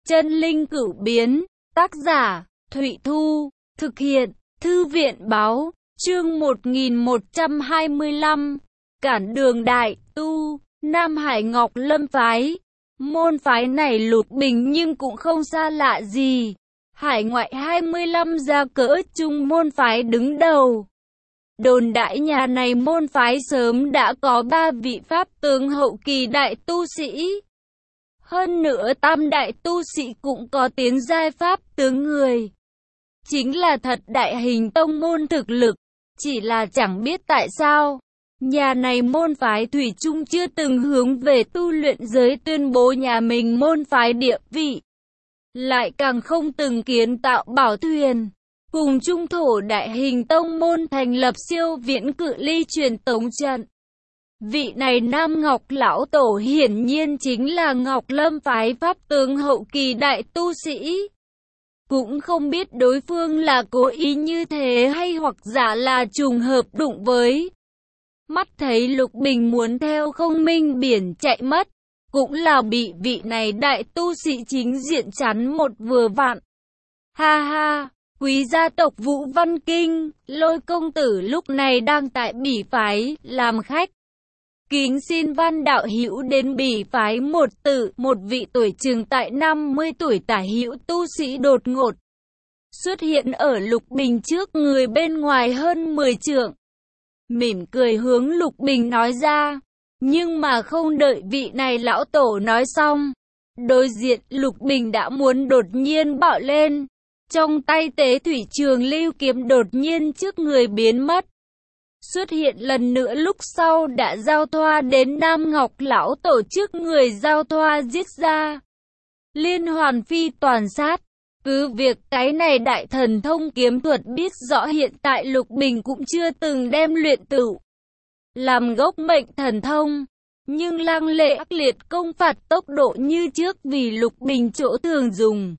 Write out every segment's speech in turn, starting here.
Chân linh cửu biến, tác giả, Thụy Thu, thực hiện, Thư viện báo, chương 1125, Cản đường đại tu, Nam Hải Ngọc Lâm phái. Môn phái này Lục Bình nhưng cũng không xa lạ gì. Hải ngoại 25 gia cỡ trung môn phái đứng đầu. Đồn đại nhà này môn phái sớm đã có 3 vị pháp tướng hậu kỳ đại tu sĩ. Hơn nữa tam đại tu sĩ cũng có tiến giai pháp tướng người. Chính là thật đại hình tông môn thực lực. Chỉ là chẳng biết tại sao, nhà này môn phái thủy chung chưa từng hướng về tu luyện giới tuyên bố nhà mình môn phái địa vị. Lại càng không từng kiến tạo bảo thuyền. Cùng trung thổ đại hình tông môn thành lập siêu viễn cự ly truyền tống trận. Vị này Nam Ngọc Lão Tổ hiển nhiên chính là Ngọc Lâm phái pháp tướng hậu kỳ đại tu sĩ. Cũng không biết đối phương là cố ý như thế hay hoặc giả là trùng hợp đụng với. Mắt thấy Lục Bình muốn theo không minh biển chạy mất, cũng là bị vị này đại tu sĩ chính diện chắn một vừa vặn. Ha ha! Quý gia tộc Vũ Văn Kinh, Lôi công tử lúc này đang tại Bỉ phái làm khách. Kính xin Văn đạo hữu đến Bỉ phái một vị tuổi chừng tại 50 tuổi tả hữu tu sĩ đột ngột xuất hiện ở Lục Bình trước người bên ngoài hơn 10 trượng. Mỉm cười hướng Lục Bình nói ra, nhưng mà không đợi vị này lão tổ nói xong, đối diện Lục Bình đã muốn đột nhiên bạo lên. Trong tay tế thủy trường lưu kiếm đột nhiên trước người biến mất. Xuất hiện lần nữa lúc sau đã giao thoa đến Nam Ngọc Lão Tổ trước người giao thoa giết ra. Liên hoàn phi toàn sát. Cứ việc cái này đại thần thông kiếm thuật biết rõ hiện tại Lục Bình cũng chưa từng đem luyện tựu làm gốc mệnh thần thông. Nhưng lăng lệ ác liệt công phạt tốc độ như trước vì Lục Bình chỗ thường dùng.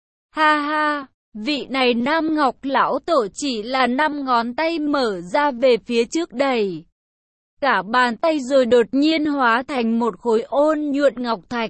Ha ha! Vị này Nam Ngọc Lão Tổ chỉ là 5 ngón tay mở ra về phía trước đẩy. Cả bàn tay rồi đột nhiên hóa thành một khối ôn nhuận ngọc thạch.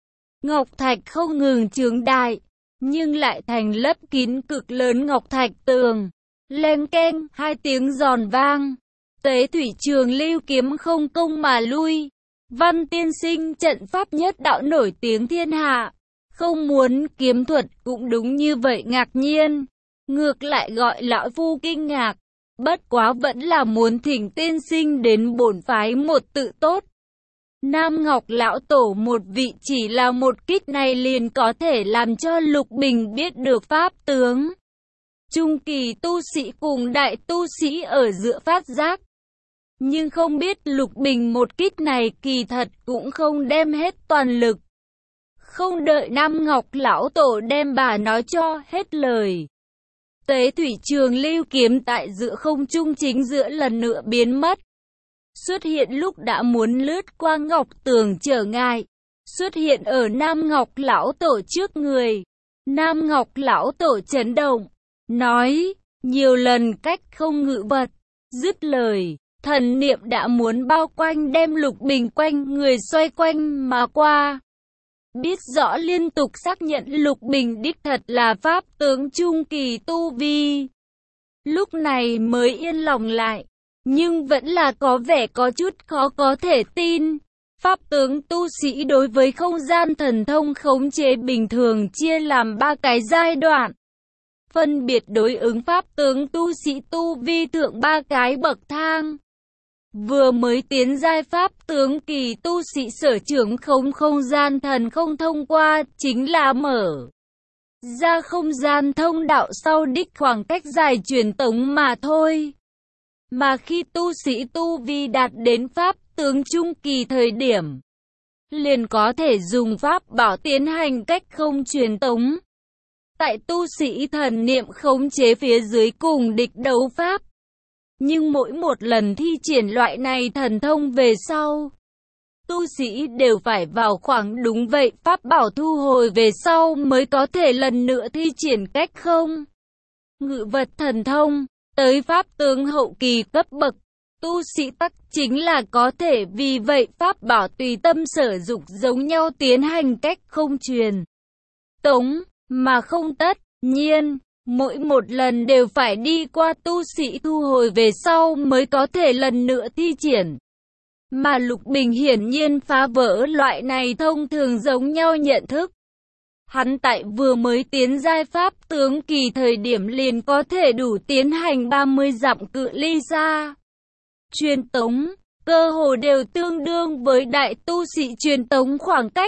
Ngọc thạch không ngừng trướng đại, nhưng lại thành lấp kín cực lớn ngọc thạch tường. Leng keng, 2 tiếng giòn vang. Tế thủy trường lưu kiếm không công mà lui. Văn tiên sinh trận pháp nhất đạo nổi tiếng thiên hạ. Không muốn kiếm thuật cũng đúng như vậy ngạc nhiên. Ngược lại gọi lão phu kinh ngạc. Bất quá vẫn là muốn thỉnh tiên sinh đến bổn phái một tự tốt. Nam Ngọc Lão Tổ một vị chỉ là một kích này liền có thể làm cho Lục Bình biết được pháp tướng. Trung kỳ tu sĩ cùng đại tu sĩ ở giữa phát giác. Nhưng không biết Lục Bình một kích này kỳ thật cũng không đem hết toàn lực. Không đợi Nam Ngọc Lão Tổ đem bà nói cho hết lời. Tế thủy trường lưu kiếm tại giữa không trung chính giữa lần nữa biến mất. Xuất hiện lúc đã muốn lướt qua ngọc tường trở ngại. Xuất hiện ở Nam Ngọc Lão Tổ trước người. Nam Ngọc Lão Tổ chấn động. Nói, nhiều lần cách không ngự vật. Dứt lời, thần niệm đã muốn bao quanh đem Lục Bình quanh người xoay quanh mà qua. Biết rõ liên tục xác nhận Lục Bình đích thật là pháp tướng trung kỳ tu vi. Lúc này mới yên lòng lại, nhưng vẫn là có vẻ có chút khó có thể tin. Pháp tướng tu sĩ đối với không gian thần thông khống chế bình thường chia làm 3 cái giai đoạn. Phân biệt đối ứng pháp tướng tu sĩ tu vi thượng 3 cái bậc thang. Vừa mới tiến giai pháp tướng kỳ tu sĩ sở trưởng không gian thần không thông qua chính là mở ra không gian thông đạo sau đích khoảng cách dài truyền tống mà thôi. Mà khi tu sĩ tu vi đạt đến pháp tướng trung kỳ thời điểm, liền có thể dùng pháp bảo tiến hành cách không truyền tống. Tại tu sĩ thần niệm khống chế phía dưới cùng địch đấu pháp. Nhưng mỗi một lần thi triển loại này thần thông về sau, tu sĩ đều phải vào khoảng đúng vậy pháp bảo thu hồi về sau mới có thể lần nữa thi triển cách không ngự vật thần thông. Tới pháp tướng hậu kỳ cấp bậc, tu sĩ tắc chính là có thể vì vậy pháp bảo tùy tâm sử dụng giống nhau tiến hành cách không truyền. Tống, mà không tất nhiên, mỗi một lần đều phải đi qua tu sĩ thu hồi về sau mới có thể lần nữa thi triển. Mà Lục Bình hiển nhiên phá vỡ loại này thông thường giống nhau nhận thức. Hắn tại vừa mới tiến giai pháp tướng kỳ thời điểm liền có thể đủ tiến hành 30 dặm cự ly xa. Truyền tống, cơ hồ đều tương đương với đại tu sĩ truyền tống khoảng cách.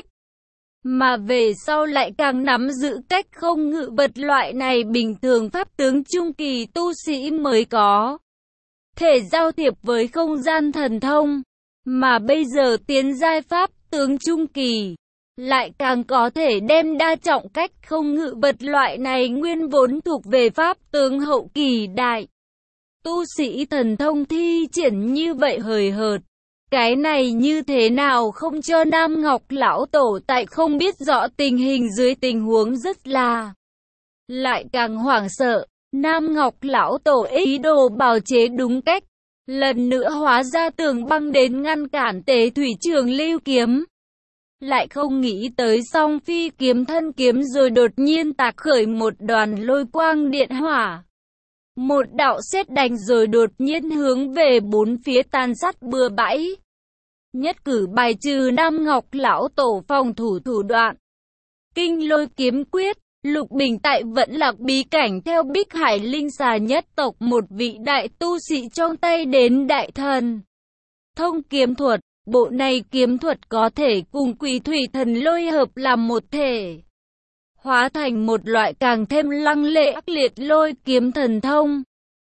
Mà về sau lại càng nắm giữ cách không ngự vật loại này bình thường pháp tướng trung kỳ tu sĩ mới có thể giao thiệp với không gian thần thông. Mà bây giờ tiến giai pháp tướng trung kỳ lại càng có thể đem đa trọng cách không ngự vật loại này nguyên vốn thuộc về pháp tướng hậu kỳ đại tu sĩ thần thông thi triển như vậy hời hợt. Cái này như thế nào không cho Nam Ngọc lão tổ tại không biết rõ tình hình dưới tình huống rất là lại càng hoảng sợ. Nam Ngọc lão tổ ý đồ bào chế đúng cách, lần nữa hóa ra tường băng đến ngăn cản Tế Thủy Trường Lưu kiếm. Lại không nghĩ tới song phi kiếm thân kiếm rồi đột nhiên tạc khởi một đoàn lôi quang điện hỏa. Một đạo sét đánh rồi đột nhiên hướng về bốn phía tàn sát bừa bãi. Nhất cử bài trừ Nam Ngọc lão tổ phòng thủ thủ đoạn. Kinh Lôi kiếm quyết, Lục Bình tại vẫn lạc bí cảnh theo Bích Hải Linh Xà nhất tộc một vị đại tu sĩ trong tay đến đại thần thông kiếm thuật. Bộ này kiếm thuật có thể cùng Quỷ Thủy Thần Lôi hợp làm một thể, hóa thành một loại càng thêm lăng lệ ác liệt lôi kiếm thần thông.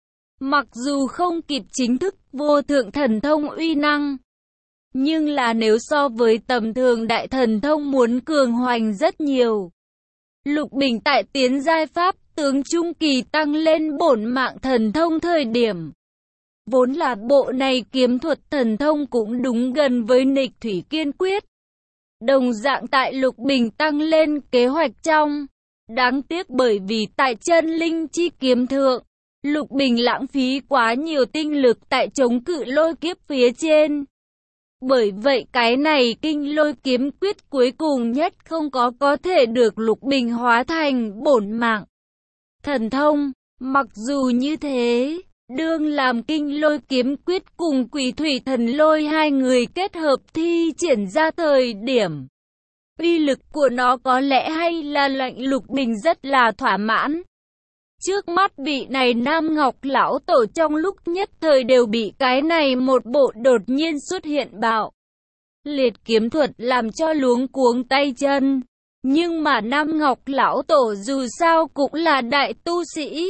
Mặc dù không kịp chính thức vô thượng thần thông uy năng, nhưng là nếu so với tầm thường đại thần thông muốn cường hoành rất nhiều. Lục Bình tại tiến giai pháp tướng trung kỳ tăng lên bổn mạng thần thông thời điểm, vốn là bộ này kiếm thuật thần thông cũng đúng gần với nghịch thủy kiên quyết. Đồng dạng tại Lục Bình tăng lên kế hoạch trong. Đáng tiếc bởi vì tại chân linh chi kiếm thượng, Lục Bình lãng phí quá nhiều tinh lực tại chống cự lôi kiếp phía trên. Bởi vậy cái này kinh lôi kiếm quyết cuối cùng nhất không có thể được Lục Bình hóa thành bổn mạng thần thông. Mặc dù như thế, đương làm kinh lôi kiếm quyết cùng Quỷ Thủy Thần Lôi hai người kết hợp thi triển ra thời điểm, uy lực của nó có lẽ hay là lệnh Lục Bình rất là thỏa mãn. Trước mắt vị này Nam Ngọc lão tổ trong lúc nhất thời đều bị cái này một bộ đột nhiên xuất hiện bạo liệt kiếm thuật làm cho luống cuống tay chân. Nhưng mà Nam Ngọc lão tổ dù sao cũng là đại tu sĩ.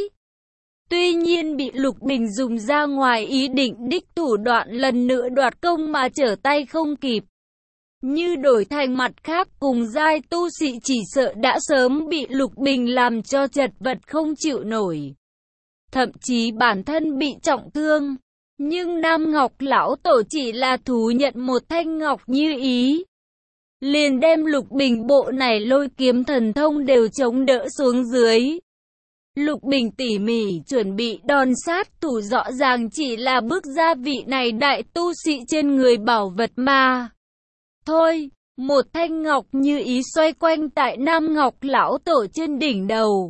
Tuy nhiên bị Lục Bình dùng ra ngoài ý định đích thủ đoạn lần nữa đoạt công mà trở tay không kịp. Như đổi thành mặt khác cùng giai tu sĩ chỉ sợ đã sớm bị Lục Bình làm cho chật vật không chịu nổi. Thậm chí bản thân bị trọng thương. Nhưng Nam Ngọc lão tổ chỉ là thú nhận một thanh ngọc như ý, liền đem Lục Bình bộ này lôi kiếm thần thông đều chống đỡ xuống dưới. Lục Bình tỉ mỉ chuẩn bị đòn sát thủ rõ ràng chỉ là bước ra vị này đại tu sĩ trên người bảo vật mà thôi. Một thanh ngọc như ý xoay quanh tại Nam Ngọc lão tổ trên đỉnh đầu.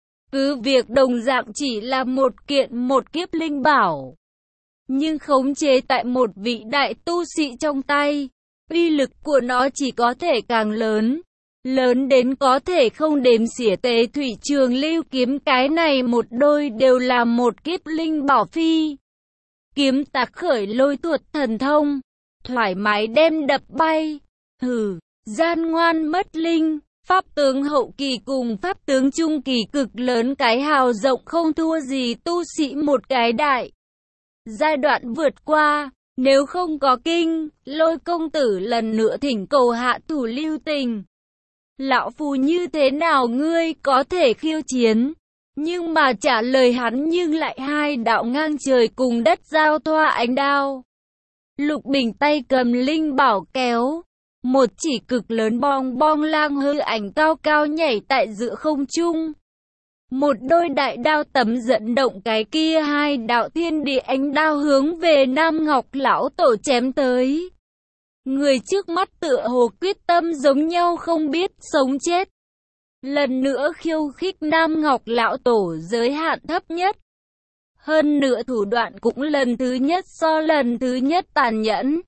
Cứ việc đồng dạng chỉ là một kiện một kiếp linh bảo, nhưng khống chế tại một vị đại tu sĩ trong tay, uy lực của nó chỉ có thể càng lớn. Lớn đến có thể không đếm xỉa. Tế Thủy Trường Lưu kiếm cái này một đôi đều là một kiếp linh bảo phi kiếm tạc khởi lôi thuật thần thông, thoải mái đem đập bay. Hừ, gian ngoan mất linh. Pháp tướng hậu kỳ cùng pháp tướng trung kỳ cực lớn cái hào rộng không thua gì tu sĩ một cái đại giai đoạn vượt qua. Nếu không có kinh lôi công tử lần nữa thỉnh cầu hạ thủ lưu tình, lão phu như thế nào ngươi có thể khiêu chiến? Nhưng mà trả lời hắn nhưng lại hai đạo ngang trời cùng đất giao thoa ánh đao. Lục Bình tay cầm linh bảo kéo, một chỉ cực lớn bong bong lang hư ảnh cao cao nhảy tại giữa không trung. Một đôi đại đao tấm dẫn động cái kia hai đạo thiên địa ánh đao hướng về Nam Ngọc lão tổ chém tới. Người trước mắt tựa hồ quyết tâm giống nhau không biết sống chết. lần nữa khiêu khích Nam Ngọc lão tổ giới hạn thấp nhất. Hơn nữa thủ đoạn cũng lần thứ nhất so lần thứ nhất tàn nhẫn.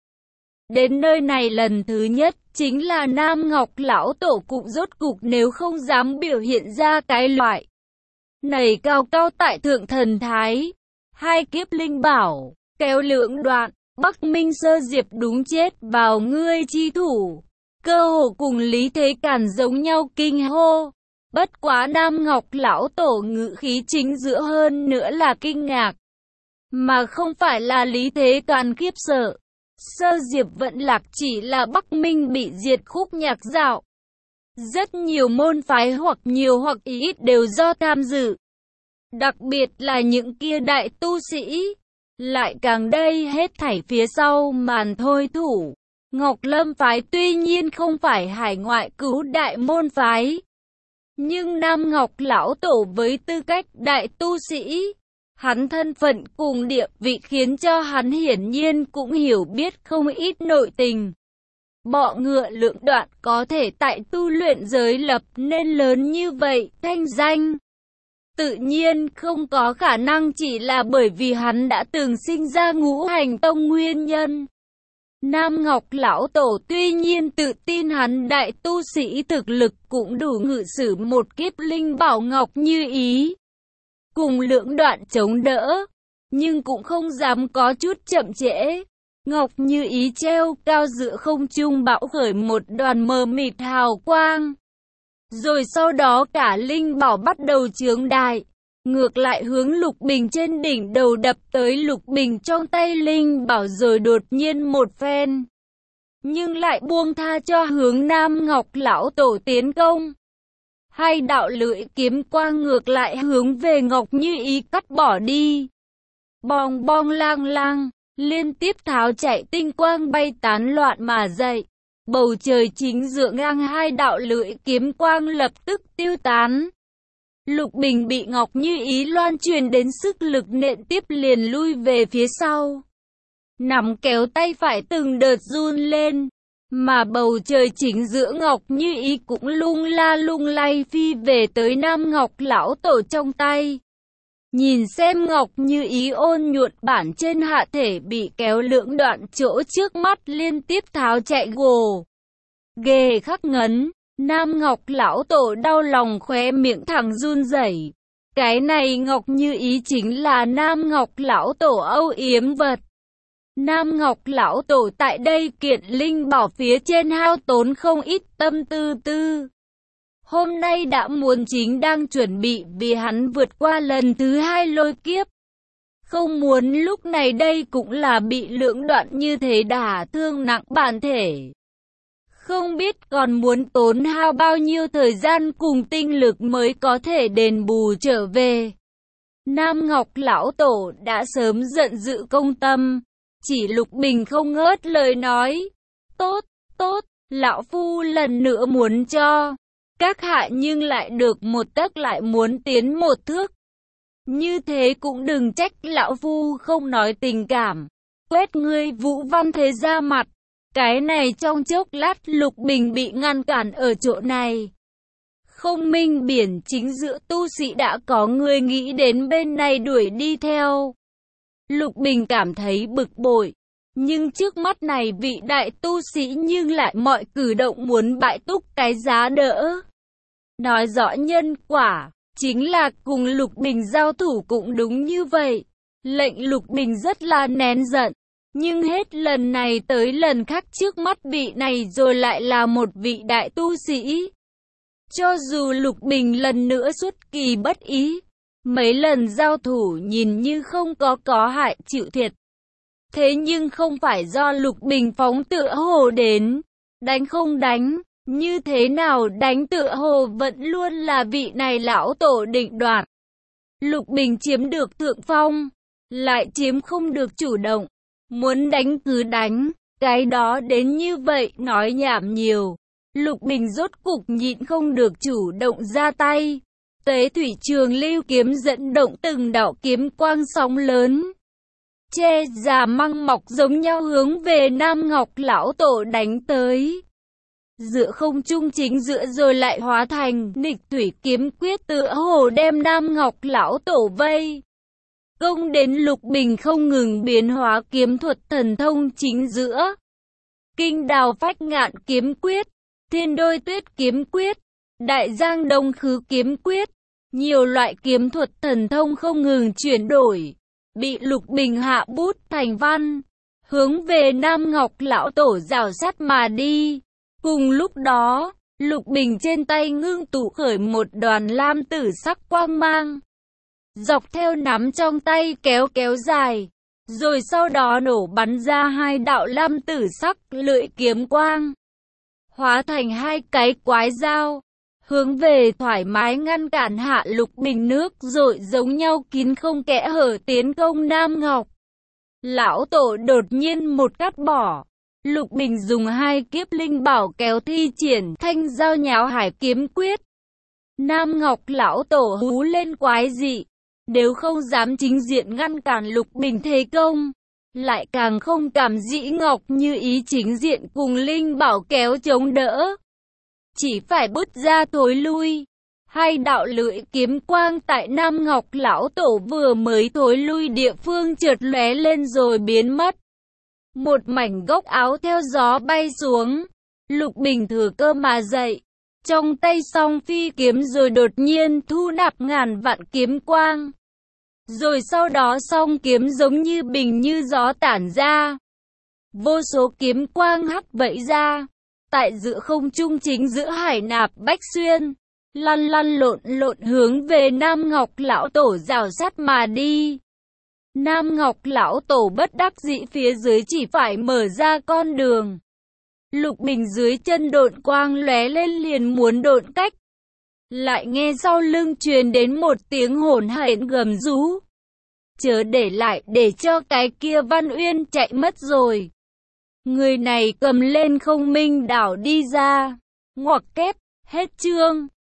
Đến nơi này lần thứ nhất chính là Nam Ngọc lão tổ cũng rốt cục nếu không dám biểu hiện ra cái loại này cao cao tại thượng thần thái. Hai kiếp linh bảo, kéo lưỡng đoạn, Bắc Minh Sơ Diệp đúng chết vào ngươi chi thủ. Cơ hồ cùng Lý Thế Càn giống nhau kinh hô. Bất quá Nam Ngọc lão tổ ngữ khí chính giữa hơn nữa là kinh ngạc, mà không phải là Lý Thế Càn khiếp sợ. Sơ Diệp Vận Lạc chỉ là Bắc Minh bị diệt khúc nhạc dạo. Rất nhiều môn phái hoặc nhiều hoặc ít đều do tham dự. Đặc biệt là những kia đại tu sĩ. Lại càng đây hết thảy phía sau màn thôi thủ. Ngọc Lâm phái tuy nhiên không phải hải ngoại cứu đại môn phái. Nhưng Nam Ngọc lão tổ với tư cách đại tu sĩ, hắn thân phận cùng địa vị khiến cho hắn hiển nhiên cũng hiểu biết không ít nội tình. Bọ ngựa Lượng Đoạn có thể tại tu luyện giới lập nên lớn như vậy thanh danh. Tự nhiên không có khả năng chỉ là bởi vì hắn đã từng sinh ra Ngũ Hành Tông nguyên nhân. Nam Ngọc lão tổ tuy nhiên tự tin hắn đại tu sĩ thực lực cũng đủ ngự sử một kiếp linh bảo Ngọc Như Ý, cùng Lưỡng Đoạn chống đỡ, nhưng cũng không dám có chút chậm trễ. Ngọc Như Ý treo cao giữa không trung bão khởi một đoàn mờ mịt hào quang. Rồi sau đó cả linh bảo bắt đầu chướng đại, ngược lại hướng Lục Bình trên đỉnh đầu đập tới. Lục Bình trong tay linh bảo rồi đột nhiên một phen, nhưng lại buông tha cho hướng Nam Ngọc lão tổ tiến công. Hai đạo lưỡi kiếm quang ngược lại hướng về Ngọc Như Ý cắt bỏ đi. Bong bong lang lang, liên tiếp tháo chạy tinh quang bay tán loạn mà dậy. Bầu trời chính giữa ngang hai đạo lưỡi kiếm quang lập tức tiêu tán. Lục Bình bị Ngọc Như Ý loan truyền đến sức lực nện tiếp liền lui về phía sau. Nắm kéo tay phải từng đợt run lên, mà bầu trời chính giữa Ngọc Như Ý cũng lung la lung lay phi về tới Nam Ngọc lão tổ trong tay. Nhìn xem Ngọc Như Ý ôn nhuận bản trên hạ thể bị kéo lưỡng đoạn chỗ trước mắt liên tiếp tháo chạy gồ ghề khắc ngấn. Nam Ngọc lão tổ đau lòng khóe miệng thẳng run rẩy. Cái này Ngọc Như Ý chính là Nam Ngọc lão tổ âu yếm vật. Nam Ngọc lão tổ tại đây kiện linh bảo phía trên hao tốn không ít tâm tư. Hôm nay đã muốn chính đang chuẩn bị vì hắn vượt qua lần thứ hai lôi kiếp. Không muốn lúc này đây cũng là bị Lưỡng Đoạn như thế đả thương nặng bản thể. Không biết còn muốn tốn hao bao nhiêu thời gian cùng tinh lực mới có thể đền bù trở về. Nam Ngọc lão tổ đã sớm giận dữ công tâm. Chỉ Lục Bình không ngớt lời nói. Tốt, lão phu lần nữa muốn cho các hạ nhưng lại được một tấc lại muốn tiến một thước. Như thế cũng đừng trách lão phu không nói tình cảm. Quét ngươi Vũ Văn Thế ra mặt. Cái này trong chốc lát Lục Bình bị ngăn cản ở chỗ này. Không minh biển chính giữa tu sĩ đã có người nghĩ đến bên này đuổi đi theo. Lục Bình cảm thấy bực bội. Nhưng trước mắt này vị đại tu sĩ nhưng lại mọi cử động muốn bại túc cái giá đỡ. Nói rõ nhân quả, chính là cùng Lục Bình giao thủ cũng đúng như vậy. Lệnh Lục Bình rất là nén giận. Nhưng hết lần này tới lần khác trước mắt vị này rồi lại là một vị đại tu sĩ. Cho dù Lục Bình lần nữa xuất kỳ bất ý, mấy lần giao thủ nhìn như không có hại chịu thiệt. Thế nhưng không phải do Lục Bình phóng tựa hồ đến, đánh không đánh, như thế nào đánh tựa hồ vẫn luôn là vị này lão tổ định đoạt. Lục Bình chiếm được thượng phong, lại chiếm không được chủ động. Muốn đánh cứ đánh, cái đó đến như vậy nói nhảm nhiều. Lục Bình rốt cục nhịn không được chủ động ra tay. Tế thủy trường lưu kiếm dẫn động từng đạo kiếm quang sóng lớn. Che già măng mọc giống nhau hướng về Nam Ngọc lão tổ đánh tới. giữa không trung chính giữa rồi lại hóa thành nghịch thủy kiếm quyết, tựa hồ đem Nam Ngọc lão tổ vây công đến Lục Bình, không ngừng biến hóa kiếm thuật thần thông chính giữa. Kinh Đào Phách Ngạn kiếm quyết, Thiên Đôi Tuyết kiếm quyết, Đại Giang Đông Khứ kiếm quyết, nhiều loại kiếm thuật thần thông không ngừng chuyển đổi, bị Lục Bình hạ bút thành văn, hướng về Nam Ngọc lão tổ rảo sát mà đi. Cùng lúc đó, Lục Bình trên tay ngưng tụ khởi một đoàn lam tử sắc quang mang, dọc theo nắm trong tay kéo dài, rồi sau đó nổ bắn ra hai đạo lam tử sắc lưỡi kiếm quang, hóa thành hai cái quái dao, hướng về thoải mái ngăn cản hạ Lục Bình nước rồi giống nhau kín không kẽ hở tiến công Nam Ngọc lão tổ. Đột nhiên một cắt bỏ, Lục Bình dùng hai kiếp linh bảo kéo thi triển thanh giao nháo hải kiếm quyết. Nam Ngọc lão tổ hú lên quái dị, nếu không dám chính diện ngăn cản Lục Bình thế công, lại càng không cảm dĩ Ngọc Như Ý chính diện cùng linh bảo kéo chống đỡ, chỉ phải bứt ra thối lui. Hai đạo lưỡi kiếm quang tại Nam Ngọc lão tổ vừa mới thối lui địa phương chợt lóe lên rồi biến mất. Một mảnh góc áo theo gió bay xuống, Lục Bình thừa cơ mà dậy, trong tay song phi kiếm rồi đột nhiên thu nạp ngàn vạn kiếm quang. Rồi sau đó song kiếm giống như bình như gió tản ra, vô số kiếm quang hắt vẫy ra, tại giữa không trung chính giữa hải nạp bách xuyên, lăn lộn hướng về Nam Ngọc lão tổ rảo sát mà đi. Nam Ngọc lão tổ bất đắc dĩ phía dưới chỉ phải mở ra con đường. Lục Bình dưới chân độn quang lóe lên liền muốn độn cách, lại nghe sau lưng truyền đến một tiếng hỗn hển gầm rú. Chớ để lại để cho cái kia Văn Uyên chạy mất rồi. Người này cầm lên Không Minh đảo đi ra. Ngoặc kép, hết chương.